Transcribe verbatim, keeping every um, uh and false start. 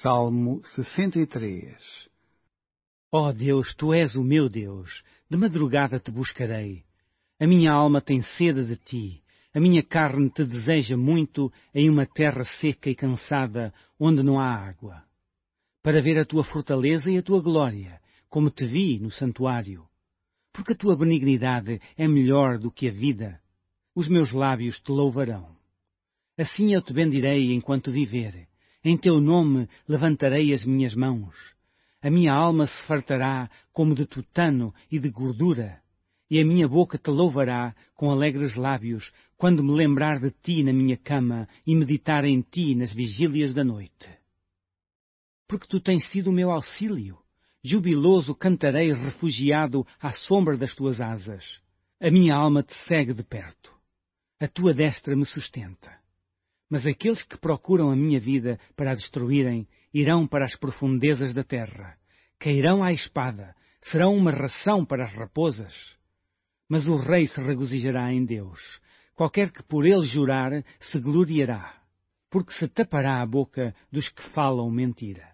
Salmo sessenta e três. Ó Deus, Tu és o meu Deus, de madrugada Te buscarei. A minha alma tem sede de Ti, a minha carne Te deseja muito em uma terra seca e cansada, onde não há água. Para ver a Tua fortaleza e a Tua glória, como Te vi no santuário. Porque a Tua benignidade é melhor do que a vida. Os meus lábios Te louvarão. Assim eu Te bendirei enquanto viver. Em Teu nome levantarei as minhas mãos. A minha alma se fartará como de tutano e de gordura, e a minha boca Te louvará com alegres lábios, quando me lembrar de Ti na minha cama e meditar em Ti nas vigílias da noite. Porque Tu tens sido o meu auxílio. Jubiloso cantarei refugiado à sombra das Tuas asas. A minha alma Te segue de perto. A Tua destra me sustenta. Mas aqueles que procuram a minha vida para a destruírem irão para as profundezas da terra. Cairão à espada, serão uma ração para as raposas. Mas o rei se regozijará em Deus. Qualquer que por ele jurar se gloriará, porque se tapará a boca dos que falam mentira.